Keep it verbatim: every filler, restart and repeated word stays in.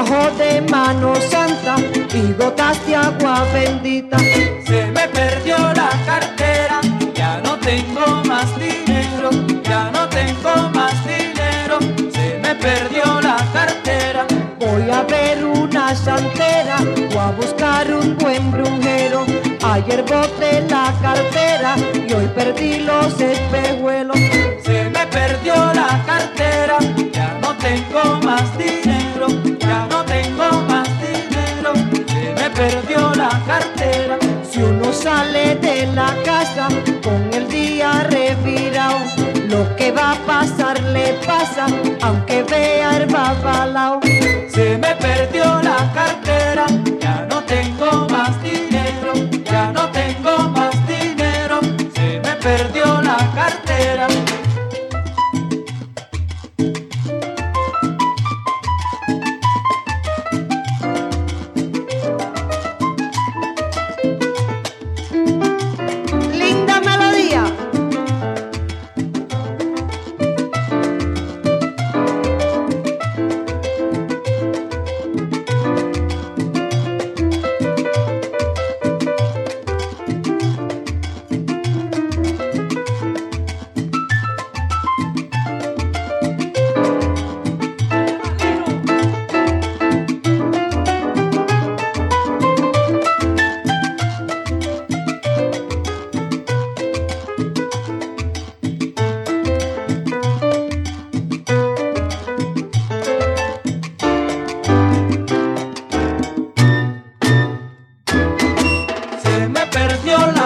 bajo de mano santa y gotas de agua bendita. Se me perdió la cartera, ya no tengo más dinero, ya no tengo más dinero. Se me perdió la cartera. Voy a ver una santera o a buscar un buen brujero. Ayer boté la cartera y hoy perdí los espejuelos. Se me perdió la cartera, ya no tengo más dinero, ya no tengo más dinero. Se me perdió la cartera. Si uno sale de la casa con el día revirado, lo que va a pasar le pasa, aunque vea el babalao. Se me perdió la cartera, ya no tengo más dinero, ya no tengo más dinero. Se me perdió la cartera. Linda melodía. Se me perdió la